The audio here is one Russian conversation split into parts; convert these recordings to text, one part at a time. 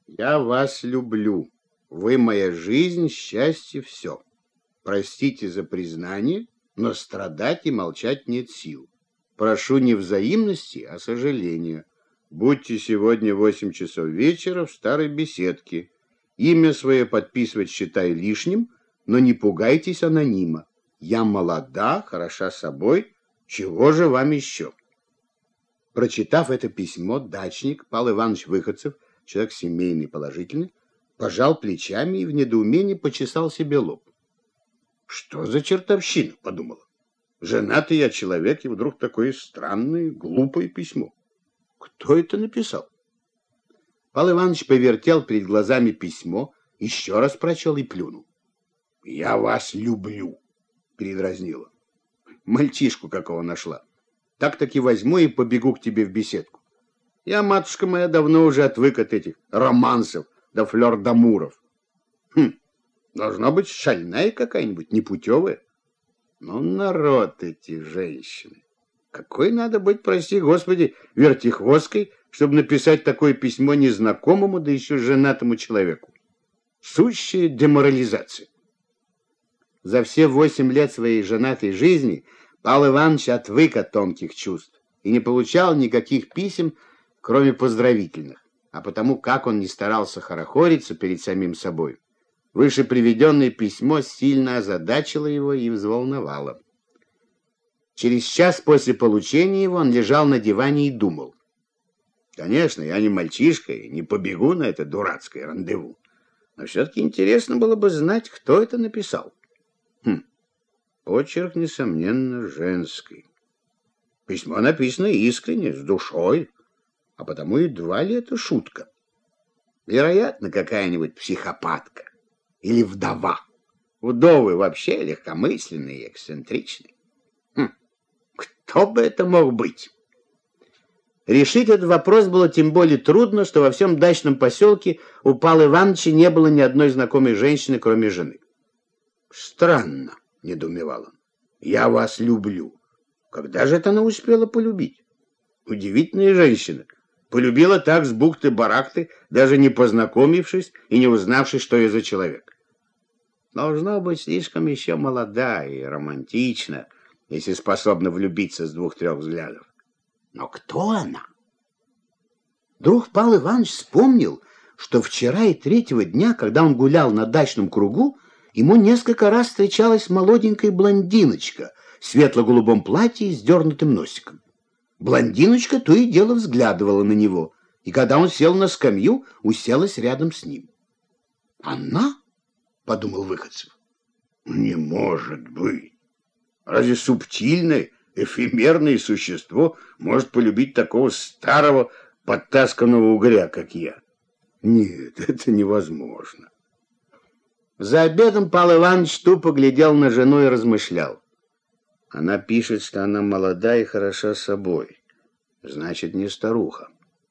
Я вас люблю. Вы моя жизнь, счастье, все. Простите за признание, но страдать и молчать нет сил. Прошу не взаимности, а сожаления. Будьте сегодня в 8 часов вечера в старой беседке. Имя свое подписывать считаю лишним, но не пугайтесь анонима. Я молода, хороша собой. Чего же вам еще? Прочитав это письмо, дачник Павел Иванович Выходцев, человек семейный, положительный, пожал плечами и в недоумении почесал себе лоб. «Что за чертовщина?» — подумала. «Женатый я человек, и вдруг такое странное, глупое письмо. Кто это написал?» Павел Иванович повертел перед глазами письмо, еще раз прочел и плюнул. «Я вас люблю», — передразнила. «Мальчишку какого нашла. Так-таки возьму и побегу к тебе в беседку. Я, матушка моя, давно уже отвык от этих романсов да флёр-дамуров. Должна быть шальная какая-нибудь, непутевая. Ну, народ эти женщины. Какой надо быть, прости господи, вертихвосткой, чтобы написать такое письмо незнакомому, да еще женатому человеку. Сущая деморализация. За все 8 лет своей женатой жизни Павел Иванович отвык от тонких чувств и не получал никаких писем, кроме поздравительных. А потому, как он не старался хорохориться перед самим собой, выше приведенное письмо сильно озадачило его и взволновало. Через час после получения его он лежал на диване и думал. Конечно, я не мальчишка и не побегу на это дурацкое рандеву, но все-таки интересно было бы знать, кто это написал. Почерк, несомненно, женский. Письмо написано искренне, с душой, а потому едва ли это шутка. Вероятно, какая-нибудь психопатка или вдова. Вдовы вообще легкомысленные и эксцентричные. Кто бы это мог быть? Решить этот вопрос было тем более трудно, что во всем дачном поселке у Павла Ивановича не было ни одной знакомой женщины, кроме жены. Странно, недоумевал он. Я вас люблю. Когда же это она успела полюбить? Удивительная женщина. Полюбила так с бухты-барахты, даже не познакомившись и не узнавшись, что я за человек. Должно быть слишком еще молода и романтична, если способна влюбиться с 2-3 взглядов. Но кто она? Вдруг Павел Иванович вспомнил, что вчера и 3-го дня, когда он гулял на дачном кругу, ему несколько раз встречалась молоденькая блондиночка в светло-голубом платье и с дернутым носиком. Блондиночка то и дело взглядывала на него, и когда он сел на скамью, уселась рядом с ним. «Она?» — подумал Выходцев. «Не может быть! Разве субтильное, эфемерное существо может полюбить такого старого, подтасканного угря, как я? Нет, это невозможно». За обедом Павел Иванович тупо глядел на жену и размышлял. Она пишет, что она молода и хороша собой. Значит, не старуха.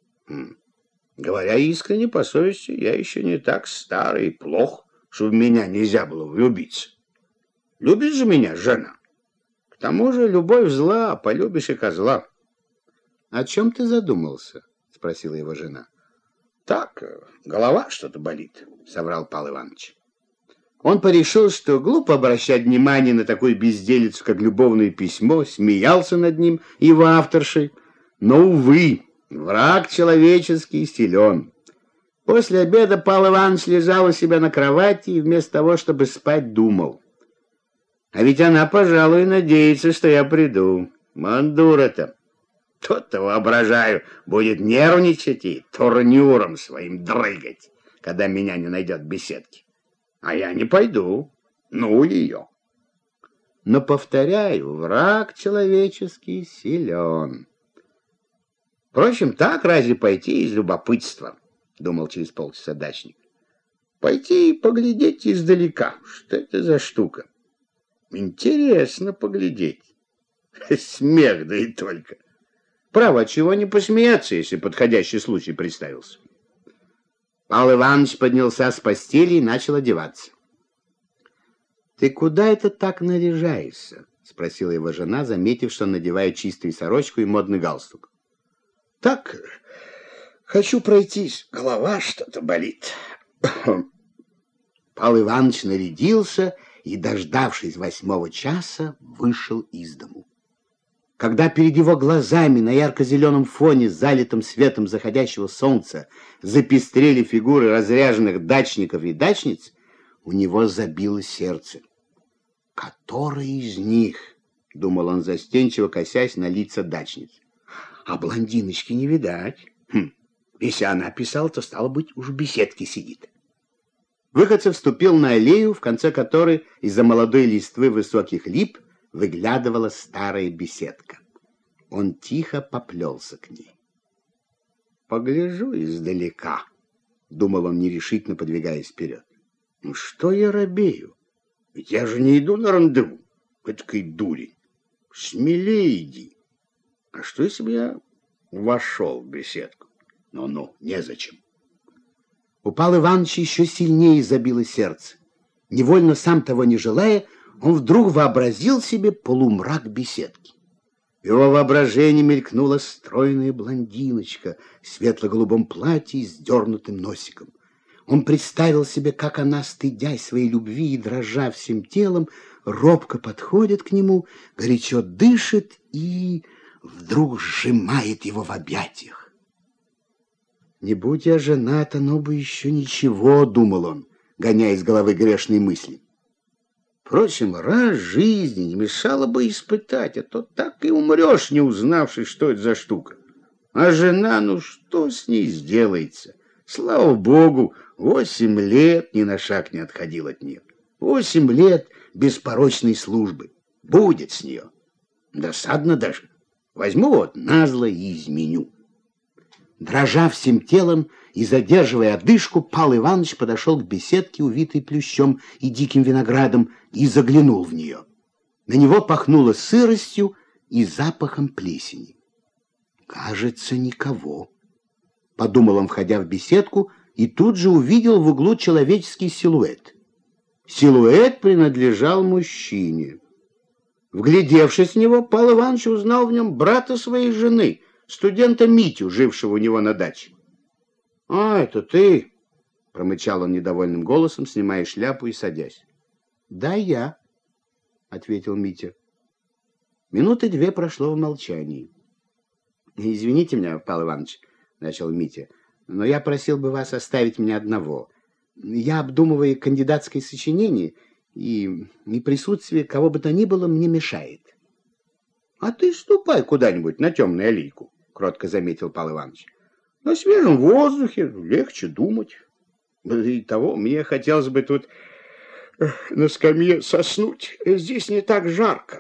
Говоря искренне, по совести, я еще не так старый и плох, чтобы в меня нельзя было влюбиться. Любит же меня жена. К тому же любовь зла, а полюбишь и козла. — О чем ты задумался? — спросила его жена. — Так, голова что-то болит, — соврал Павел Иванович. Он порешил, что глупо обращать внимание на такую безделицу, как любовное письмо, смеялся над ним, его авторшей. Но, увы, враг человеческий силен. После обеда Павел Иванович лежал у себя на кровати и вместо того, чтобы спать, думал. А ведь она, пожалуй, надеется, что я приду. Мандура-то. Тот-то, воображаю, будет нервничать и турнюром своим дрыгать, когда меня не найдет в беседке. А я не пойду. Ну ее. Но, повторяю, враг человеческий силен. Впрочем, так разве пойти из любопытства, думал через полчаса дачник. Пойти и поглядеть издалека. Что это за штука? Интересно поглядеть. Смех, да и только. Право, чего не посмеяться, если подходящий случай представился. Павел Иванович поднялся с постели и начал одеваться. — Ты куда это так наряжаешься? — спросила его жена, заметив, что он надевает чистую сорочку и модный галстук. — Так, Хочу пройтись, голова что-то болит. Павел Иванович нарядился и, дождавшись 8 часа, вышел из дому. Когда перед его глазами на ярко-зеленом фоне, залитом светом заходящего солнца, запестрели фигуры разряженных дачников и дачниц, у него забилось сердце. «Который из них?» — думал он застенчиво, косясь на лица дачниц. «А блондиночки не видать. Если она писала, то, стало быть, уж в беседке сидит». Выходцев вступил на аллею, в конце которой из-за молодой листвы высоких лип выглядывала старая беседка. Он тихо поплелся к ней. «Погляжу издалека», — думал он, нерешительно подвигаясь вперед. «Ну что я робею? Ведь я же не иду на рандеву, эдакой дурень. Смелее иди. А что, если бы я вошел в беседку? Ну-ну, незачем». У Павла Ивановича еще сильнее забилось сердце. Невольно, сам того не желая, он вдруг вообразил себе полумрак беседки. В его воображении мелькнула стройная блондиночка в светло-голубом платье с дернутым носиком. Он представил себе, как она, стыдясь своей любви и дрожа всем телом, робко подходит к нему, горячо дышит и вдруг сжимает его в объятиях. «Не будь я женат, оно бы еще ничего», — думал он, гоняя из головы грешные мысли. Впрочем, раз жизни не мешало бы испытать, а то так и умрешь, не узнавши, что это за штука. А жена, ну что с ней сделается? Слава Богу, 8 лет ни на шаг не отходил от нее. 8 лет беспорочной службы. Будет с нее. Досадно даже. Возьму вот назло и изменю. Дрожа всем телом и задерживая одышку, Павел Иванович подошел к беседке, увитой плющом и диким виноградом, и заглянул в нее. На него пахнуло сыростью и запахом плесени. «Кажется, никого», — подумал он, входя в беседку, и тут же увидел в углу человеческий силуэт. Силуэт принадлежал мужчине. Вглядевшись в него, Павел Иванович узнал в нем брата своей жены, студента Митю, жившего у него на даче. «А, это ты?» — промычал он недовольным голосом, снимая шляпу и садясь. «Да, я», — ответил Митя. Минуты 2 прошло в молчании. «Извините меня, Павел Иванович», — начал Митя, «но я просил бы вас оставить меня одного. Я обдумываю кандидатское сочинение, и присутствие кого бы то ни было мне мешает». «А ты ступай куда-нибудь на темную аллейку», — кротко заметил Павел Иванович. «На свежем воздухе легче думать. И того мне хотелось бы тут на скамье соснуть. Здесь не так жарко».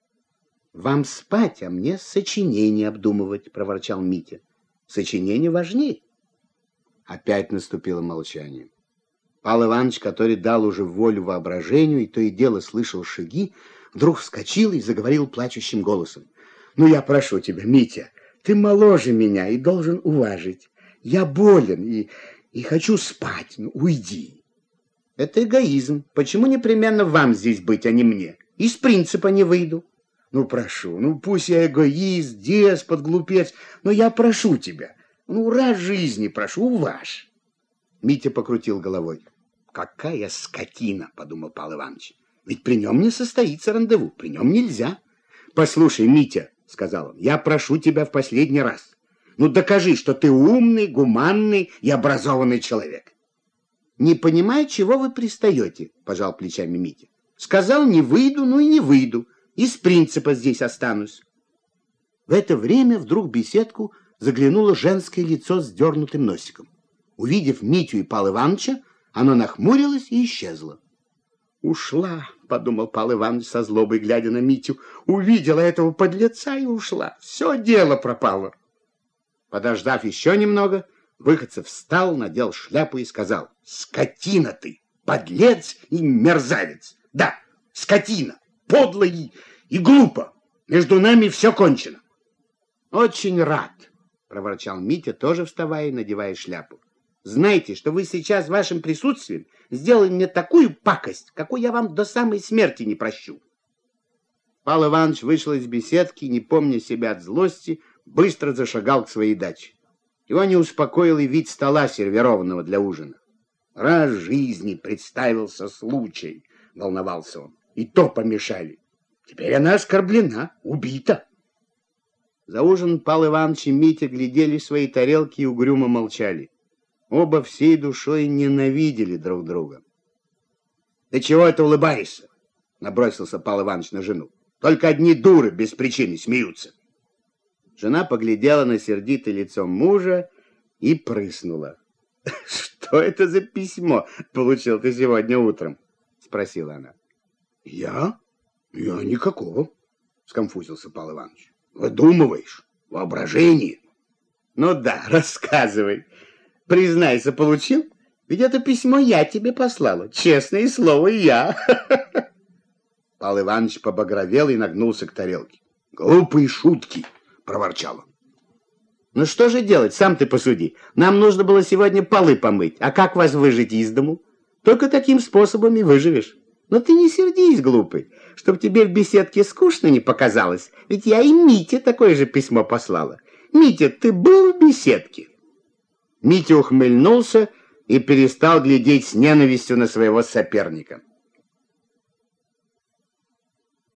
«Вам спать, а мне сочинение обдумывать», — проворчал Митя. «Сочинение важнее». Опять наступило молчание. Павел Иванович, который дал уже волю воображению и то и дело слышал шаги, вдруг вскочил и заговорил плачущим голосом. «Ну, я прошу тебя, Митя, ты моложе меня и должен уважить. Я болен и хочу спать. Ну, уйди». «Это эгоизм. Почему непременно вам здесь быть, а не мне? Из принципа не выйду». «Ну, прошу, ну, пусть я эгоист, деспот, глупец, но я прошу тебя. Ну, раз жизни прошу, уважь». Митя покрутил головой. «Какая скотина!» — подумал Павел Иванович. «Ведь при нем не состоится рандеву, при нем нельзя». «Послушай, Митя, — сказал он, — я прошу тебя в последний раз. Ну, докажи, что ты умный, гуманный и образованный человек». «Не понимаю, чего вы пристаете, — пожал плечами Митя. Сказал, не выйду, ну и не выйду. Из принципа здесь останусь». В это время вдруг в беседку заглянуло женское лицо с дернутым носиком. Увидев Митю и Павла Ивановича, оно нахмурилось и исчезло. «Ушла», — подумал Павел Иванович со злобой, глядя на Митю. «Увидела этого подлеца и ушла. Все дело пропало». Подождав еще немного, Выходцев встал, надел шляпу и сказал: «Скотина ты, подлец и мерзавец! Да, скотина, подло и глупо! Между нами все кончено!» «Очень рад», — проворчал Митя, тоже вставая и надевая шляпу. «Знайте, что вы сейчас вашим присутствием сделали мне такую пакость, какую я вам до самой смерти не прощу». Павел Иванович вышел из беседки, не помня себя от злости, быстро зашагал к своей даче. Его не успокоил и вид стола, сервированного для ужина. Раз в жизни представился случай, волновался он, и то помешали. Теперь она оскорблена, убита. За ужин Павел Иванович и Митя глядели в свои тарелки и угрюмо молчали. Оба всей душой ненавидели друг друга. «Ты чего это улыбаешься?» — набросился Павел Иванович на жену. «Только одни дуры без причины смеются». Жена поглядела на сердитое лицо мужа и прыснула. «Что это за письмо получил ты сегодня утром?» — спросила она. «Я? Я никакого», — сконфузился Павел Иванович. «Выдумываешь? Воображение?» «Ну да, рассказывай. Признайся, получил? Ведь это письмо я тебе послала. Честное слово, я». Павел Иванович побагровел и нагнулся к тарелке. «Глупые шутки!» — проворчал он. «Ну что же делать, сам ты посуди. Нам нужно было сегодня полы помыть. А как вас выжить из дому? Только таким способом и выживешь. Но ты не сердись, глупый, чтоб тебе в беседке скучно не показалось. Ведь я и Мите такое же письмо послала. Митя, ты был в беседке?» Митя ухмыльнулся и перестал глядеть с ненавистью на своего соперника.